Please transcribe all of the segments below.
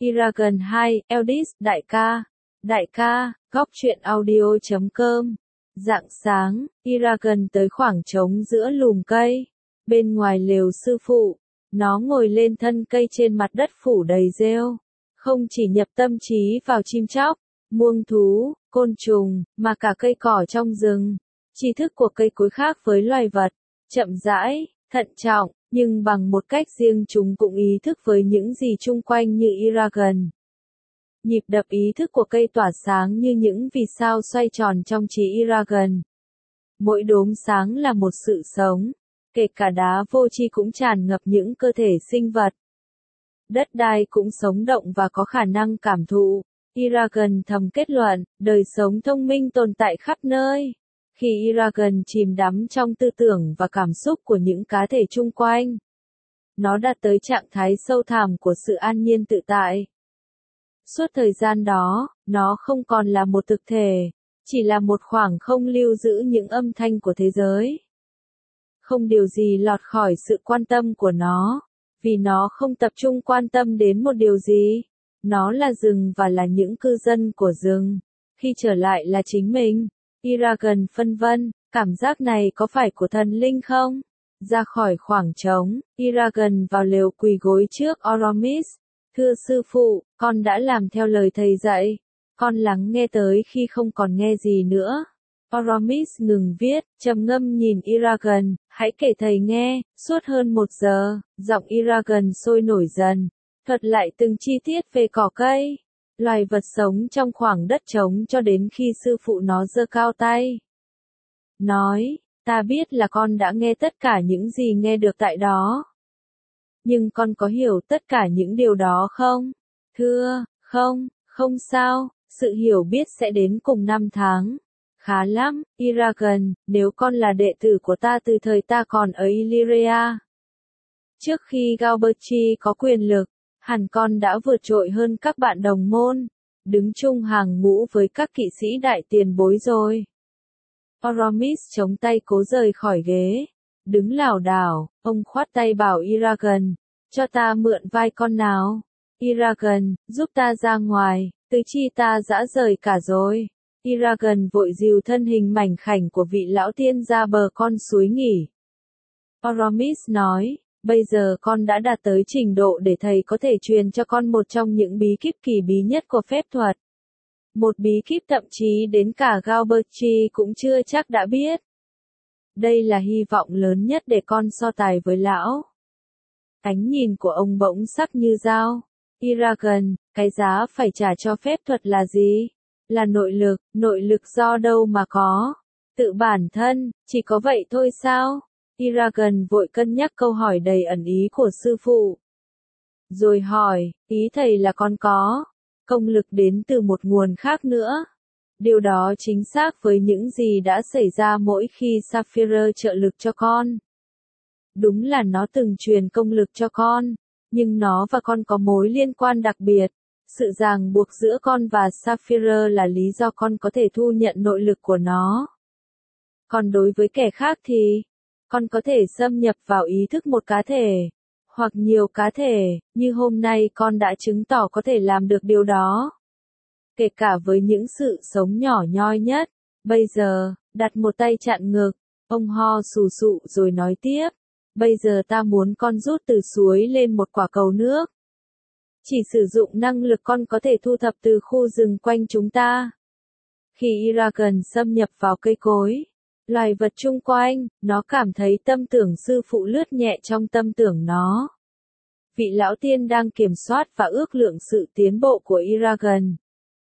Eragon 2, Eldis, đại ca, góc truyện audio.com. Rạng sáng, Eragon tới khoảng trống giữa lùm cây, bên ngoài lều sư phụ. Nó ngồi lên thân cây trên mặt đất phủ đầy rêu, không chỉ nhập tâm trí vào chim chóc, muông thú, côn trùng, mà cả cây cỏ trong rừng. Tri thức của cây cối khác với loài vật, chậm rãi, thận trọng, nhưng bằng một cách riêng chúng cũng ý thức với những gì chung quanh như Eragon. Nhịp đập ý thức của cây tỏa sáng như những vì sao xoay tròn trong trí Eragon. Mỗi đốm sáng là một sự sống, kể cả đá vô tri cũng tràn ngập những cơ thể sinh vật. Đất đai cũng sống động và có khả năng cảm thụ. Eragon thầm kết luận, đời sống thông minh tồn tại khắp nơi. Khi Eragon chìm đắm trong tư tưởng và cảm xúc của những cá thể chung quanh, nó đạt tới trạng thái sâu thẳm của sự an nhiên tự tại. Suốt thời gian đó, nó không còn là một thực thể, chỉ là một khoảng không lưu giữ những âm thanh của thế giới. Không điều gì lọt khỏi sự quan tâm của nó, vì nó không tập trung quan tâm đến một điều gì. Nó là rừng và là những cư dân của rừng. Khi trở lại là chính mình, Eragon phân vân, cảm giác này có phải của thần linh không? Ra khỏi khoảng trống, Eragon vào lều quỳ gối trước Oromis. Thưa sư phụ, con đã làm theo lời thầy dạy. Con lắng nghe tới khi không còn nghe gì nữa. Oromis ngừng viết, trầm ngâm nhìn Eragon, hãy kể thầy nghe. Suốt hơn 1 giờ, giọng Eragon sôi nổi dần, thuật lại từng chi tiết về cỏ cây, loài vật sống trong khoảng đất trống cho đến khi sư phụ nó giơ cao tay. Nói, ta biết là con đã nghe tất cả những gì nghe được tại đó. Nhưng con có hiểu tất cả những điều đó không? Thưa, không sao, sự hiểu biết sẽ đến cùng năm tháng. Khá lắm, Eragon, nếu con là đệ tử của ta từ thời ta còn ở Illyria. Trước khi Galberti có quyền lực, hẳn con đã vượt trội hơn các bạn đồng môn, đứng chung hàng ngũ với các kỵ sĩ đại tiền bối rồi. Oromis chống tay cố rời khỏi ghế, đứng lảo đảo, ông khoát tay bảo Eragon, cho ta mượn vai con nào. Eragon, giúp ta ra ngoài, tứ chi ta rã rời cả rồi. Eragon vội dìu thân hình mảnh khảnh của vị lão tiên ra bờ con suối nghỉ. Oromis nói, bây giờ con đã đạt tới trình độ để thầy có thể truyền cho con một trong những bí kíp kỳ bí nhất của phép thuật. Một bí kíp thậm chí đến cả Galberti cũng chưa chắc đã biết. Đây là hy vọng lớn nhất để con so tài với lão. Ánh nhìn của ông bỗng sắc như dao. Eragon, cái giá phải trả cho phép thuật là gì? Là nội lực do đâu mà có? Tự bản thân, chỉ có vậy thôi sao? Eragon vội cân nhắc câu hỏi đầy ẩn ý của sư phụ. Rồi hỏi, ý thầy là con có công lực đến từ một nguồn khác nữa. Điều đó chính xác với những gì đã xảy ra mỗi khi Sapphire trợ lực cho con. Đúng là nó từng truyền công lực cho con, nhưng nó và con có mối liên quan đặc biệt. Sự ràng buộc giữa con và Sapphire là lý do con có thể thu nhận nội lực của nó. Còn đối với kẻ khác thì, con có thể xâm nhập vào ý thức một cá thể, hoặc nhiều cá thể, như hôm nay con đã chứng tỏ có thể làm được điều đó. Kể cả với những sự sống nhỏ nhoi nhất. Bây giờ, đặt một tay chặn ngực, ông ho sù sụ rồi nói tiếp. Bây giờ ta muốn con rút từ suối lên một quả cầu nước. Chỉ sử dụng năng lực con có thể thu thập từ khu rừng quanh chúng ta. Khi Eragon xâm nhập vào cây cối, loài vật chung quanh, nó cảm thấy tâm tưởng sư phụ lướt nhẹ trong tâm tưởng nó. Vị lão tiên đang kiểm soát và ước lượng sự tiến bộ của Eragon.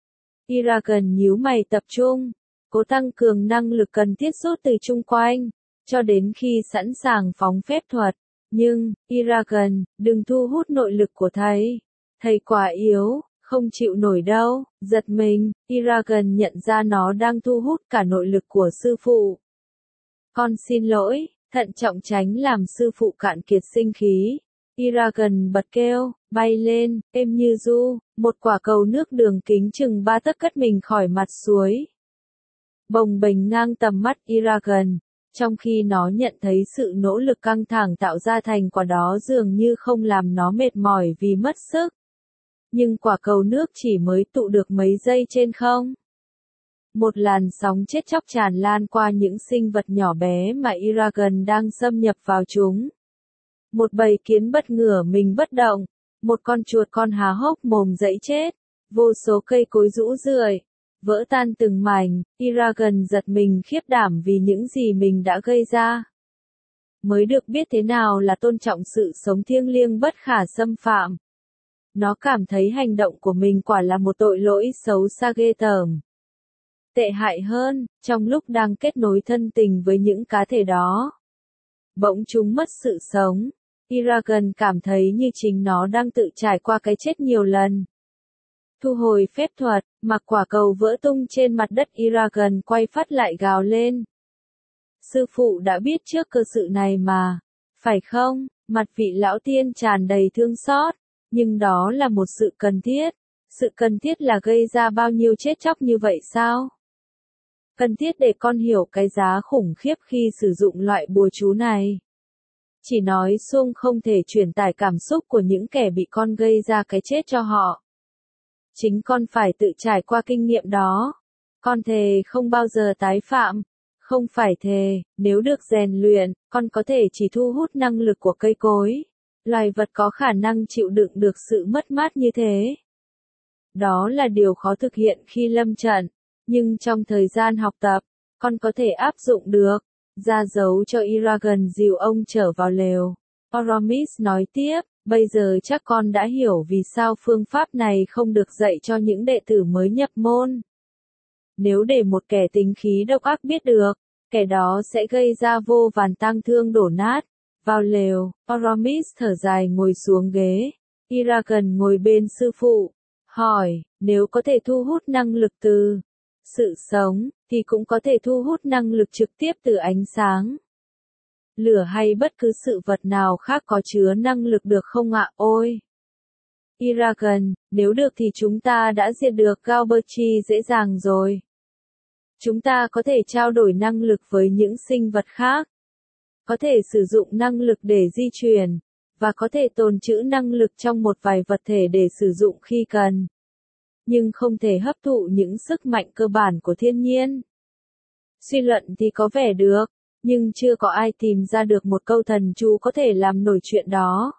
Eragon nhíu mày tập trung, cố tăng cường năng lực cần thiết rút từ chung quanh, cho đến khi sẵn sàng phóng phép thuật. Nhưng, Eragon, đừng thu hút nội lực của thầy. Thầy quá yếu, không chịu nổi đâu. Giật mình, Eragon nhận ra nó đang thu hút cả nội lực của sư phụ. Con xin lỗi, thận trọng tránh làm sư phụ cạn kiệt sinh khí. Eragon bật kêu, bay lên, êm như du, một quả cầu nước đường kính chừng 3 tấc cất mình khỏi mặt suối. Bồng bềnh ngang tầm mắt Eragon, trong khi nó nhận thấy sự nỗ lực căng thẳng tạo ra thành quả đó dường như không làm nó mệt mỏi vì mất sức. Nhưng quả cầu nước chỉ mới tụ được mấy giây trên không. Một làn sóng chết chóc tràn lan qua những sinh vật nhỏ bé mà Eragon đang xâm nhập vào chúng. Một bầy kiến bất ngửa mình bất động, một con chuột con há hốc mồm giãy chết, vô số cây cối rũ rượi, vỡ tan từng mảnh. Eragon giật mình khiếp đảm vì những gì mình đã gây ra. Mới được biết thế nào là tôn trọng sự sống thiêng liêng bất khả xâm phạm. Nó cảm thấy hành động của mình quả là một tội lỗi xấu xa ghê tởm. Tệ hại hơn, trong lúc đang kết nối thân tình với những cá thể đó, bỗng chúng mất sự sống. Eragon cảm thấy như chính nó đang tự trải qua cái chết nhiều lần. Thu hồi phép thuật, mặc quả cầu vỡ tung trên mặt đất, Eragon quay phát lại gào lên. Sư phụ đã biết trước cơ sự này mà, phải không? Mặt vị lão tiên tràn đầy thương xót, nhưng đó là một sự cần thiết. Sự cần thiết là gây ra bao nhiêu chết chóc như vậy sao? Cần thiết để con hiểu cái giá khủng khiếp khi sử dụng loại bùa chú này. Chỉ nói xuông không thể truyền tải cảm xúc của những kẻ bị con gây ra cái chết cho họ. Chính con phải tự trải qua kinh nghiệm đó. Con thề không bao giờ tái phạm. Không phải thề, nếu được rèn luyện, con có thể chỉ thu hút năng lực của cây cối. Loài vật có khả năng chịu đựng được sự mất mát như thế. Đó là điều khó thực hiện khi lâm trận. Nhưng trong thời gian học tập, con có thể áp dụng được. Ra dấu cho Eragon dìu ông trở vào lều. Aramis nói tiếp, bây giờ chắc con đã hiểu vì sao phương pháp này không được dạy cho những đệ tử mới nhập môn. Nếu để một kẻ tính khí độc ác biết được, kẻ đó sẽ gây ra vô vàn tang thương đổ nát. Vào lều, Aramis thở dài ngồi xuống ghế. Eragon ngồi bên sư phụ, hỏi, nếu có thể thu hút năng lực từ sự sống, thì cũng có thể thu hút năng lực trực tiếp từ ánh sáng, lửa hay bất cứ sự vật nào khác có chứa năng lực được không ạ? Ôi! Eragon, nếu được thì chúng ta đã diệt được Galberchi dễ dàng rồi. Chúng ta có thể trao đổi năng lực với những sinh vật khác. Có thể sử dụng năng lực để di chuyển, và có thể tồn trữ năng lực trong một vài vật thể để sử dụng khi cần. Nhưng không thể hấp thụ những sức mạnh cơ bản của thiên nhiên. Suy luận thì có vẻ được, nhưng chưa có ai tìm ra được một câu thần chú có thể làm nổi chuyện đó.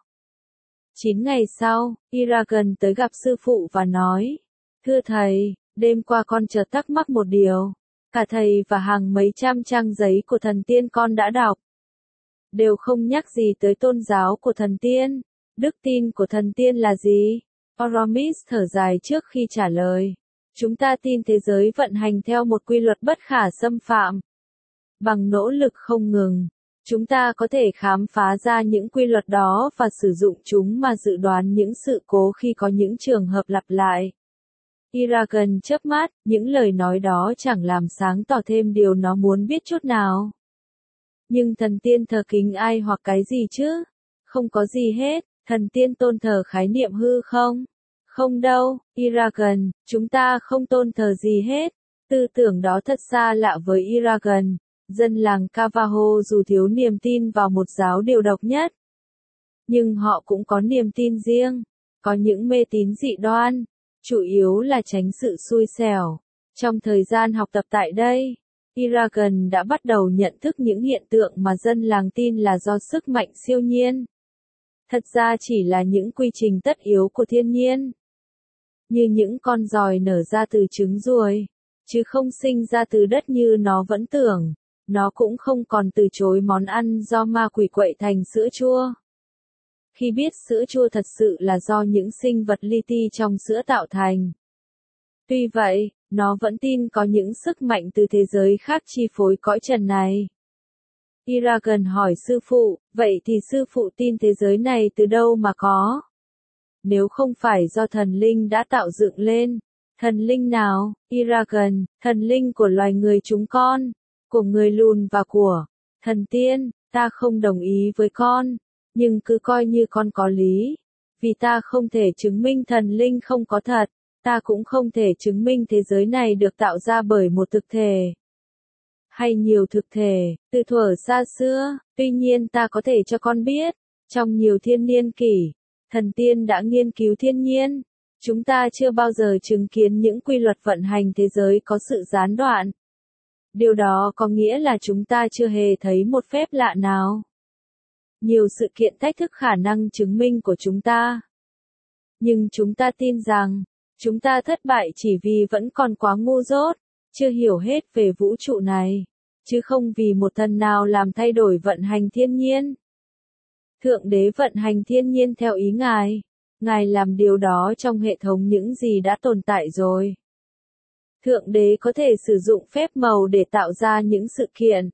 9 ngày sau, Eragon tới gặp sư phụ và nói, thưa thầy, đêm qua con chợt thắc mắc một điều. Cả thầy và hàng mấy trăm trang giấy của thần tiên con đã đọc, đều không nhắc gì tới tôn giáo của thần tiên. Đức tin của thần tiên là gì? Aramis thở dài trước khi trả lời. Chúng ta tin thế giới vận hành theo một quy luật bất khả xâm phạm. Bằng nỗ lực không ngừng, chúng ta có thể khám phá ra những quy luật đó và sử dụng chúng mà dự đoán những sự cố khi có những trường hợp lặp lại. Eragon chớp mắt, những lời nói đó chẳng làm sáng tỏ thêm điều nó muốn biết chút nào. Nhưng thần tiên thờ kính ai hoặc cái gì chứ? Không có gì hết, thần tiên tôn thờ khái niệm hư không? Không đâu, Eragon, chúng ta không tôn thờ gì hết. Tư tưởng đó thật xa lạ với Eragon. Dân làng Cavaho dù thiếu niềm tin vào một giáo điều độc nhất, nhưng họ cũng có niềm tin riêng, có những mê tín dị đoan, chủ yếu là tránh sự xui xẻo. Trong thời gian học tập tại đây, Eragon đã bắt đầu nhận thức những hiện tượng mà dân làng tin là do sức mạnh siêu nhiên. Thật ra chỉ là những quy trình tất yếu của thiên nhiên. Như những con giòi nở ra từ trứng ruồi, chứ không sinh ra từ đất như nó vẫn tưởng. Nó cũng không còn từ chối món ăn do ma quỷ quậy thành sữa chua. Khi biết sữa chua thật sự là do những sinh vật li ti trong sữa tạo thành. Tuy vậy, nó vẫn tin có những sức mạnh từ thế giới khác chi phối cõi trần này. Eragon hỏi sư phụ, vậy thì sư phụ tin thế giới này từ đâu mà có? Nếu không phải do thần linh đã tạo dựng lên. Thần linh nào? Eragon, thần linh của loài người chúng con, của người lùn và của thần tiên. Ta không đồng ý với con, nhưng cứ coi như con có lý. Vì ta không thể chứng minh thần linh không có thật, ta cũng không thể chứng minh thế giới này được tạo ra bởi một thực thể hay nhiều thực thể, từ thuở xa xưa. Tuy nhiên ta có thể cho con biết, trong nhiều thiên niên kỷ, thần tiên đã nghiên cứu thiên nhiên. Chúng ta chưa bao giờ chứng kiến những quy luật vận hành thế giới có sự gián đoạn. Điều đó có nghĩa là chúng ta chưa hề thấy một phép lạ nào. Nhiều sự kiện thách thức khả năng chứng minh của chúng ta. Nhưng chúng ta tin rằng, chúng ta thất bại chỉ vì vẫn còn quá ngu dốt, chưa hiểu hết về vũ trụ này, chứ không vì một thần nào làm thay đổi vận hành thiên nhiên. Thượng đế vận hành thiên nhiên theo ý Ngài. Ngài làm điều đó trong hệ thống những gì đã tồn tại rồi. Thượng đế có thể sử dụng phép màu để tạo ra những sự kiện.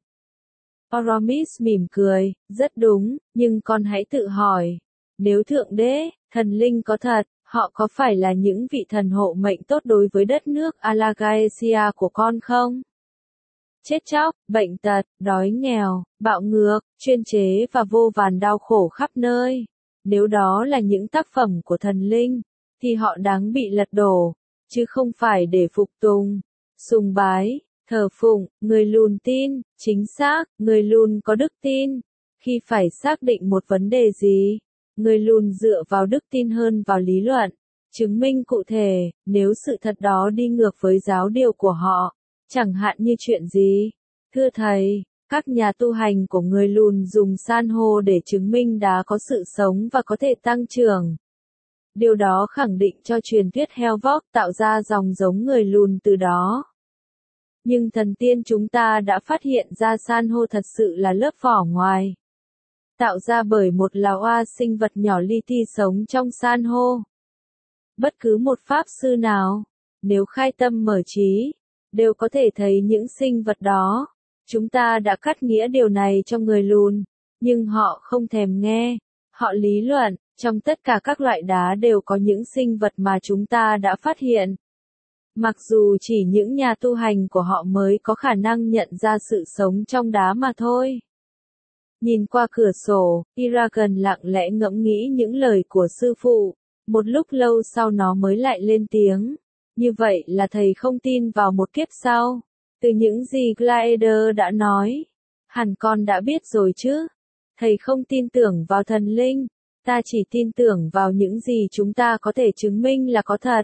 Aramis mỉm cười, rất đúng, nhưng con hãy tự hỏi, nếu Thượng đế, thần linh có thật, họ có phải là những vị thần hộ mệnh tốt đối với đất nước Alagaesia của con không? Chết chóc, bệnh tật, đói nghèo, bạo ngược, chuyên chế và vô vàn đau khổ khắp nơi. Nếu đó là những tác phẩm của thần linh, thì họ đáng bị lật đổ, chứ không phải để phục tùng, sùng bái, thờ phụng. Người lùn tin, chính xác, người lùn có đức tin. Khi phải xác định một vấn đề gì, người lùn dựa vào đức tin hơn vào lý luận, chứng minh cụ thể, nếu sự thật đó đi ngược với giáo điều của họ, chẳng hạn như chuyện gì. Thưa thầy, các nhà tu hành của người lùn dùng san hô để chứng minh đá có sự sống và có thể tăng trưởng. Điều đó khẳng định cho truyền thuyết Hellvox tạo ra dòng giống người lùn từ đó. Nhưng thần tiên chúng ta đã phát hiện ra san hô thật sự là lớp vỏ ngoài, tạo ra bởi một là oa sinh vật nhỏ li ti sống trong san hô. Bất cứ một pháp sư nào, nếu khai tâm mở trí, đều có thể thấy những sinh vật đó. Chúng ta đã cắt nghĩa điều này cho người lùn, nhưng họ không thèm nghe. Họ lý luận, trong tất cả các loại đá đều có những sinh vật mà chúng ta đã phát hiện. Mặc dù chỉ những nhà tu hành của họ mới có khả năng nhận ra sự sống trong đá mà thôi. Nhìn qua cửa sổ, Iragan lặng lẽ ngẫm nghĩ những lời của sư phụ. Một lúc lâu sau nó mới lại lên tiếng. Như vậy là thầy không tin vào một kiếp sau. Từ những gì Glaider đã nói, hẳn con đã biết rồi chứ. Thầy không tin tưởng vào thần linh, ta chỉ tin tưởng vào những gì chúng ta có thể chứng minh là có thật.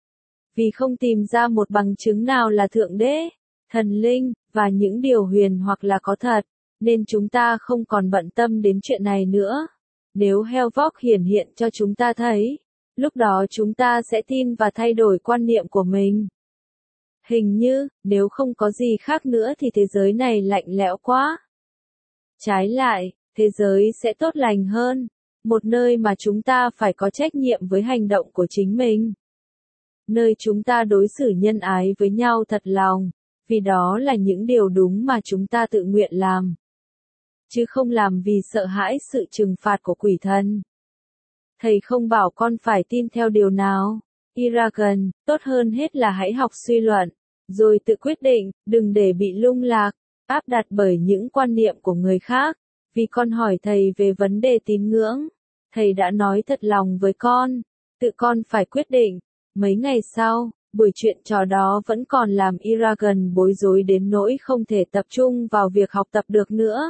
Vì không tìm ra một bằng chứng nào là Thượng Đế, thần linh, và những điều huyền hoặc là có thật, nên chúng ta không còn bận tâm đến chuyện này nữa. Nếu Hellvox hiển hiện cho chúng ta thấy, lúc đó chúng ta sẽ tin và thay đổi quan niệm của mình. Hình như, nếu không có gì khác nữa thì thế giới này lạnh lẽo quá. Trái lại, thế giới sẽ tốt lành hơn. Một nơi mà chúng ta phải có trách nhiệm với hành động của chính mình. Nơi chúng ta đối xử nhân ái với nhau thật lòng, vì đó là những điều đúng mà chúng ta tự nguyện làm. Chứ không làm vì sợ hãi sự trừng phạt của quỷ thần. Thầy không bảo con phải tin theo điều nào. Iragan, tốt hơn hết là hãy học suy luận, rồi tự quyết định, đừng để bị lung lạc, áp đặt bởi những quan niệm của người khác. Vì con hỏi thầy về vấn đề tín ngưỡng, thầy đã nói thật lòng với con, tự con phải quyết định. Mấy ngày sau, buổi chuyện trò đó vẫn còn làm Iragan bối rối đến nỗi không thể tập trung vào việc học tập được nữa.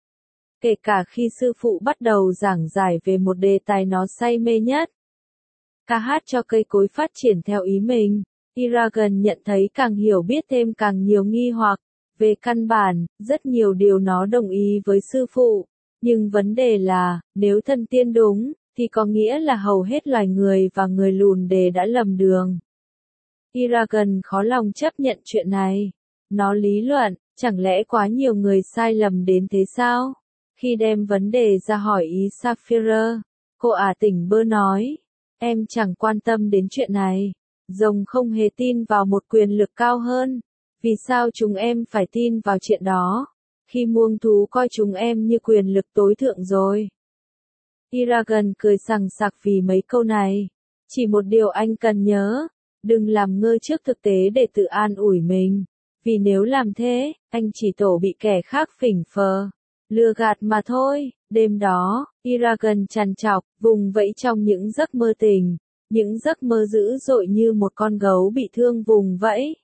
Kể cả khi sư phụ bắt đầu giảng giải về một đề tài nó say mê nhất. Ca hát cho cây cối phát triển theo ý mình. Iragan nhận thấy càng hiểu biết thêm càng nhiều nghi hoặc. Về căn bản, rất nhiều điều nó đồng ý với sư phụ. Nhưng vấn đề là, nếu thần tiên đúng, thì có nghĩa là hầu hết loài người và người lùn đề đã lầm đường. Iragan khó lòng chấp nhận chuyện này. Nó lý luận, chẳng lẽ quá nhiều người sai lầm đến thế sao? Khi đem vấn đề ra hỏi ý Sapphire, cô ả tỉnh bơ nói, em chẳng quan tâm đến chuyện này. Rồng không hề tin vào một quyền lực cao hơn. Vì sao chúng em phải tin vào chuyện đó? Khi muông thú coi chúng em như quyền lực tối thượng rồi. Iragan cười sằng sặc vì mấy câu này. Chỉ một điều anh cần nhớ, đừng làm ngơ trước thực tế để tự an ủi mình. Vì nếu làm thế, anh chỉ tổ bị kẻ khác phỉnh phờ, lừa gạt mà thôi. Đêm đó, Iragan trằn trọc, vùng vẫy trong những giấc mơ tình. Những giấc mơ dữ dội như một con gấu bị thương vùng vẫy.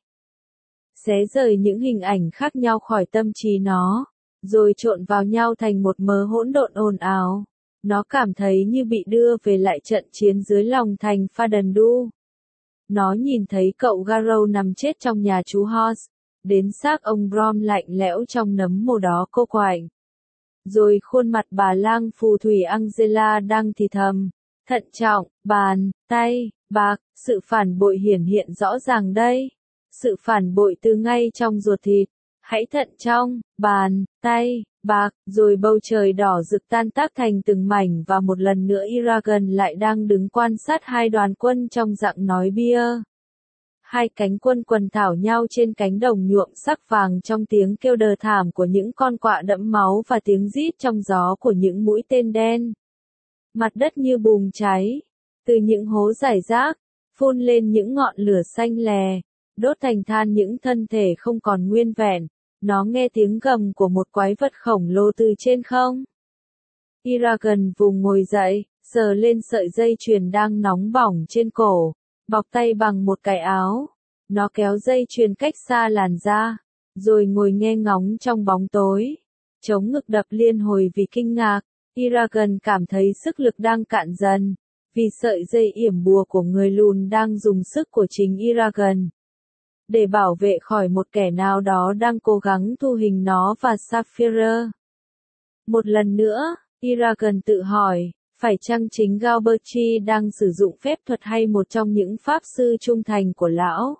Xé rời những hình ảnh khác nhau khỏi tâm trí nó, rồi trộn vào nhau thành một mớ hỗn độn ồn ào. Nó cảm thấy như bị đưa về lại trận chiến dưới lòng thành Phadondu. Nó nhìn thấy cậu Garrow nằm chết trong nhà chú Horse, đến xác ông Brom lạnh lẽo trong nấm mồ đó cô quạnh. Rồi khuôn mặt bà lang phù thủy Angela đang thì thầm, thận trọng, bàn, tay, bạc, sự phản bội hiển hiện rõ ràng đây. Sự phản bội từ ngay trong ruột thịt. Hãy thận trong, bàn, tay, bạc, rồi bầu trời đỏ rực tan tác thành từng mảnh và một lần nữa Eragon lại đang đứng quan sát hai đoàn quân trong dặng nói bia. Hai cánh quân quần thảo nhau trên cánh đồng nhuộm sắc vàng trong tiếng kêu đờ thảm của những con quạ đẫm máu và tiếng rít trong gió của những mũi tên đen. Mặt đất như bùng cháy, từ những hố rải rác, phun lên những ngọn lửa xanh lè, đốt thành than những thân thể không còn nguyên vẹn. Nó nghe tiếng gầm của một quái vật khổng lồ từ trên không. Eragon vùng ngồi dậy, sờ lên sợi dây chuyền đang nóng bỏng trên cổ, bọc tay bằng một cái áo. Nó kéo dây chuyền cách xa làn da, rồi ngồi nghe ngóng trong bóng tối. Chống ngực đập liên hồi vì kinh ngạc, Eragon cảm thấy sức lực đang cạn dần, vì sợi dây yểm bùa của người lùn đang dùng sức của chính Eragon. Để bảo vệ khỏi một kẻ nào đó đang cố gắng thu hình nó và Sapphire. Một lần nữa, Eragon tự hỏi, phải chăng chính Galberchi đang sử dụng phép thuật hay một trong những pháp sư trung thành của lão?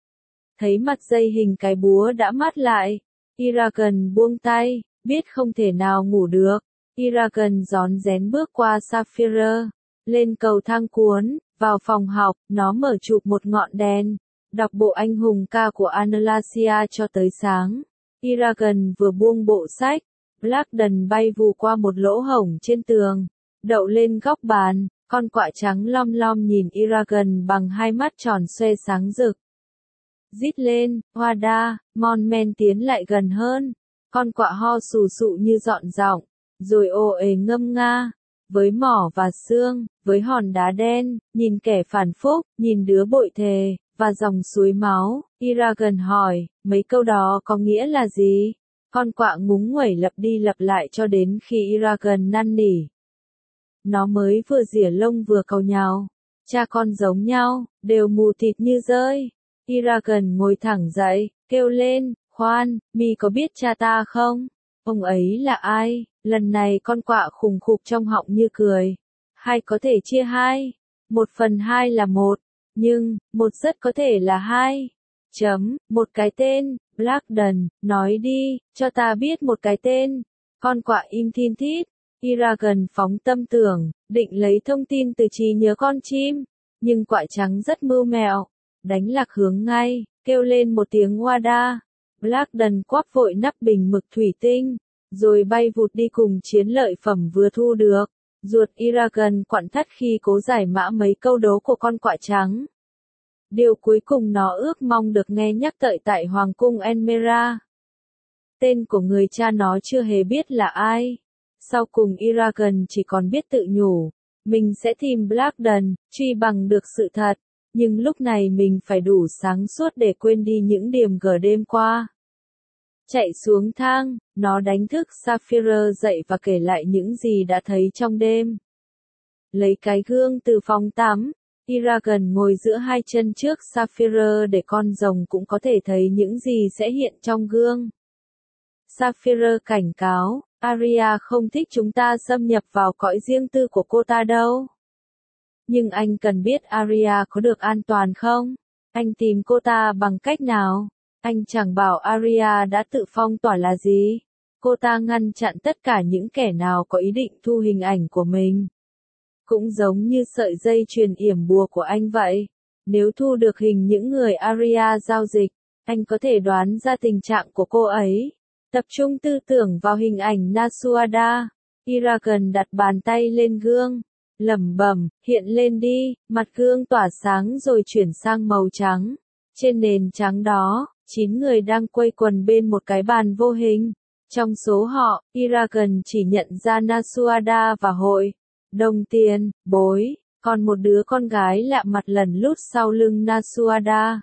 Thấy mặt dây hình cái búa đã mát lại, Eragon buông tay, biết không thể nào ngủ được. Eragon rón rén bước qua Sapphire, lên cầu thang cuốn, vào phòng học, nó mở chụp một ngọn đèn. Đọc bộ anh hùng ca của Analasia cho tới sáng. Eragon vừa buông bộ sách, Blackden bay vù qua một lỗ hổng trên tường, đậu lên góc bàn, con quạ trắng lom lom nhìn Eragon bằng hai mắt tròn xoe sáng rực. Rít lên, Wada, Mon Men tiến lại gần hơn, con quạ ho sù sụ như dọn giọng, rồi ồ ề ngâm nga. Với mỏ và xương, với hòn đá đen, nhìn kẻ phản phúc, nhìn đứa bội thề, và dòng suối máu, Eragon hỏi, mấy câu đó có nghĩa là gì? Con quạ ngúng nguẩy lặp đi lặp lại cho đến khi Eragon năn nỉ. Nó mới vừa rỉa lông vừa càu nhàu, cha con giống nhau, đều mù thịt như rơi. Eragon ngồi thẳng dậy, kêu lên, khoan, mi có biết cha ta không? Ông ấy là ai? Lần này con quạ khùng khục trong họng như cười. Hai có thể chia hai. 1/2 là 1. Nhưng, một rất có thể là 2. Một cái tên, Blackden, nói đi, cho ta biết một cái tên. Con quạ im thin thít. Eragon phóng tâm tưởng, định lấy thông tin từ trí nhớ con chim. Nhưng quạ trắng rất mưu mẹo. Đánh lạc hướng ngay, kêu lên một tiếng Wada. Blackden quắp vội nắp bình mực thủy tinh, rồi bay vụt đi cùng chiến lợi phẩm vừa thu được. Ruột Eragon quặn thắt khi cố giải mã mấy câu đố của con quạ trắng. Điều cuối cùng nó ước mong được nghe nhắc tới tại Hoàng cung Enmera. Tên của người cha nó chưa hề biết là ai. Sau cùng Eragon chỉ còn biết tự nhủ, mình sẽ tìm Blackden, truy bằng được sự thật. Nhưng lúc này mình phải đủ sáng suốt để quên đi những điểm gở đêm qua. Chạy xuống thang, nó đánh thức Sapphire dậy và kể lại những gì đã thấy trong đêm. Lấy cái gương từ phòng tắm, Eragon ngồi giữa hai chân trước Sapphire để con rồng cũng có thể thấy những gì sẽ hiện trong gương. Sapphire cảnh cáo, Arya không thích chúng ta xâm nhập vào cõi riêng tư của cô ta đâu. Nhưng anh cần biết Arya có được an toàn không? Anh tìm cô ta bằng cách nào? Anh chẳng bảo Arya đã tự phong tỏa là gì. Cô ta ngăn chặn tất cả những kẻ nào có ý định thu hình ảnh của mình. Cũng giống như sợi dây chuyền yểm bùa của anh vậy. Nếu thu được hình những người Arya giao dịch, anh có thể đoán ra tình trạng của cô ấy. Tập trung tư tưởng vào hình ảnh Nasuada. Eragon đặt bàn tay lên gương. Lẩm bẩm, hiện lên đi, mặt gương tỏa sáng rồi chuyển sang màu trắng. Trên nền trắng đó, 9 người đang quây quần bên một cái bàn vô hình. Trong số họ, Eragon chỉ nhận ra Nasuada và hội đồng tiền, bối, còn một đứa con gái lạ mặt lẩn lút sau lưng Nasuada.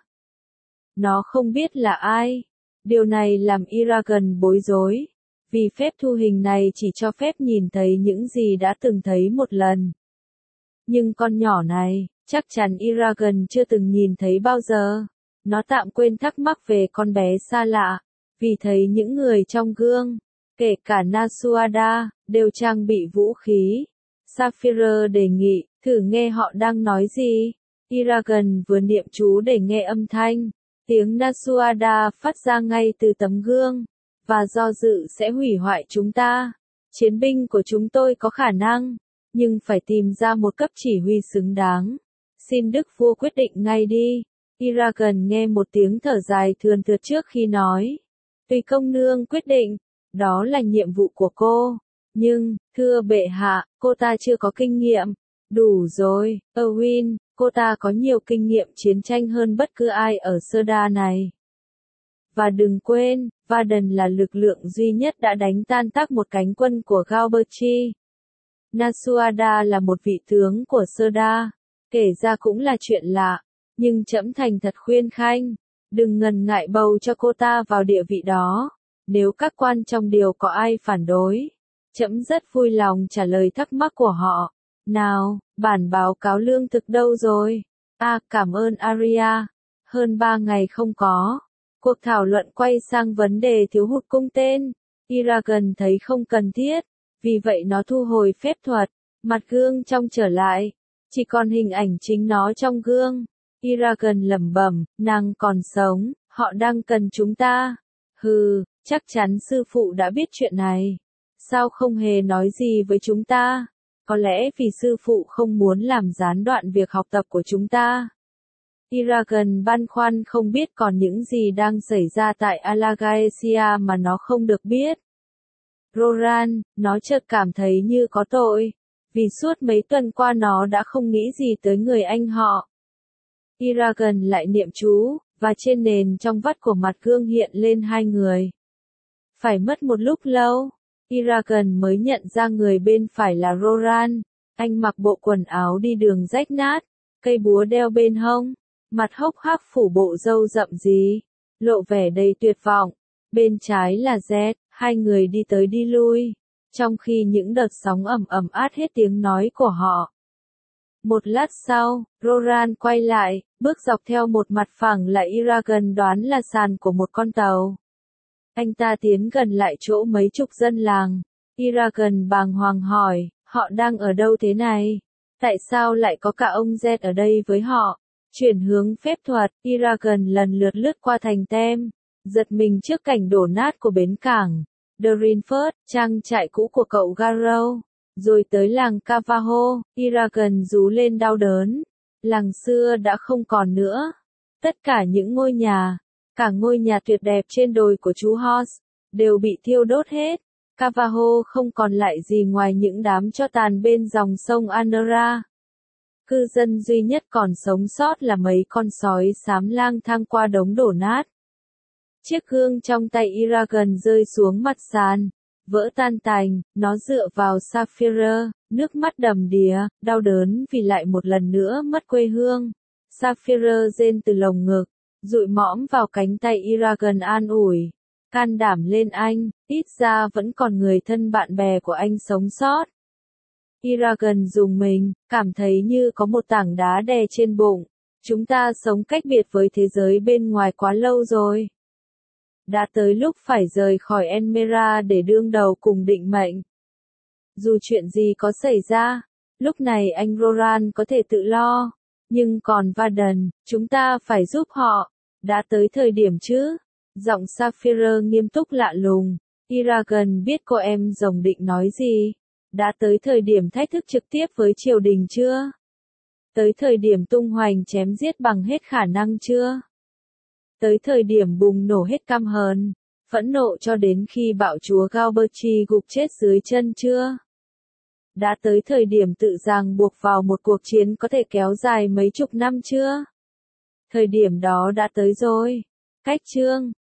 Nó không biết là ai. Điều này làm Eragon bối rối, vì phép thu hình này chỉ cho phép nhìn thấy những gì đã từng thấy một lần. Nhưng con nhỏ này, Chắc chắn Eragon chưa từng nhìn thấy bao giờ. Nó tạm quên thắc mắc về con bé xa lạ, vì thấy những người trong gương, kể cả Nasuada, đều trang bị vũ khí. Sapphire đề nghị, thử nghe họ đang nói gì. Eragon vừa niệm chú để nghe âm thanh. Tiếng Nasuada phát ra ngay từ tấm gương, và do dự sẽ hủy hoại chúng ta. Chiến binh của chúng tôi có khả năng, nhưng phải tìm ra một cấp chỉ huy xứng đáng. Xin Đức Vua quyết định ngay đi. Eragon nghe một tiếng thở dài thườn thượt trước khi nói. Tùy công nương quyết định, đó là nhiệm vụ của cô. Nhưng, thưa bệ hạ, cô ta chưa có kinh nghiệm. Đủ rồi, Erwin, cô ta có nhiều kinh nghiệm chiến tranh hơn bất cứ ai ở Serda này. Và đừng quên, Varden là lực lượng duy nhất đã đánh tan tác một cánh quân của Galberchi. Nasuada là một vị tướng của Serda. Kể ra cũng là chuyện lạ, nhưng trẫm thành thật khuyên khanh, đừng ngần ngại bầu cho cô ta vào địa vị đó. Nếu các quan trong điều có ai phản đối, trẫm rất vui lòng trả lời thắc mắc của họ. Nào, bản báo cáo lương thực đâu rồi? Cảm ơn Arya. Hơn 3 ngày không có. Cuộc thảo luận quay sang vấn đề thiếu hụt cung tên. Eragon thấy không cần thiết, vì vậy nó thu hồi phép thuật, mặt gương trong trở lại. Chỉ còn hình ảnh chính nó trong gương. Eragon lẩm bẩm, nàng còn sống, họ đang cần chúng ta. Hừ, chắc chắn sư phụ đã biết chuyện này. Sao không hề nói gì với chúng ta? Có lẽ vì sư phụ không muốn làm gián đoạn việc học tập của chúng ta. Eragon băn khoăn không biết còn những gì đang xảy ra tại Alagaesia mà nó không được biết. Roran, nó chợt cảm thấy như có tội, vì suốt mấy tuần qua nó đã không nghĩ gì tới người anh họ. Eragon lại niệm chú, và trên nền trong vắt của mặt gương hiện lên hai người. Phải mất một lúc lâu, Eragon mới nhận ra người bên phải là Roran. Anh mặc bộ quần áo đi đường rách nát, cây búa đeo bên hông, mặt hốc hác phủ bộ râu rậm rí, lộ vẻ đầy tuyệt vọng. Bên trái là Z, hai người đi tới đi lui, trong khi những đợt sóng ầm ầm át hết tiếng nói của họ. Một lát sau, Roran quay lại, bước dọc theo một mặt phẳng là Eragon đoán là sàn của một con tàu. Anh ta tiến gần lại chỗ mấy chục dân làng. Eragon bàng hoàng hỏi, họ đang ở đâu thế này? Tại sao lại có cả ông Z ở đây với họ? Chuyển hướng phép thuật, Eragon lần lượt lướt qua thành Tem, giật mình trước cảnh đổ nát của bến cảng, Drinford, trang trại cũ của cậu Garrow, rồi tới làng Cavaho. Eragon rú lên đau đớn. Làng xưa đã không còn nữa. Tất cả những ngôi nhà, cả ngôi nhà tuyệt đẹp trên đồi của chú Horse, đều bị thiêu đốt hết. Cavaho không còn lại gì ngoài những đám tro tàn bên dòng sông Anera. Cư dân duy nhất còn sống sót là mấy con sói xám lang thang qua đống đổ nát. Chiếc gương trong tay Eragon rơi xuống mặt sàn, vỡ tan tành. Nó dựa vào Sapphire, nước mắt đầm đìa, đau đớn vì lại một lần nữa mất quê hương. Sapphire rên từ lồng ngực, dụi mõm vào cánh tay Eragon an ủi. Can đảm lên anh, ít ra vẫn còn người thân bạn bè của anh sống sót. Eragon rùng mình, cảm thấy như có một tảng đá đè trên bụng. Chúng ta sống cách biệt với thế giới bên ngoài quá lâu rồi. Đã tới lúc phải rời khỏi Enmera để đương đầu cùng định mệnh. Dù chuyện gì có xảy ra, lúc này anh Roran có thể tự lo. Nhưng còn Varden, chúng ta phải giúp họ. Đã tới thời điểm chứ? Giọng Sapphire nghiêm túc lạ lùng. Eragon biết cô em rồng định nói gì. Đã tới thời điểm thách thức trực tiếp với triều đình chưa? Tới thời điểm tung hoành chém giết bằng hết khả năng chưa? Tới thời điểm bùng nổ hết căm hờn, phẫn nộ cho đến khi bạo chúa Galberchi gục chết dưới chân chưa? Đã tới thời điểm tự ràng buộc vào một cuộc chiến có thể kéo dài mấy chục năm chưa? Thời điểm đó đã tới rồi. Cách chương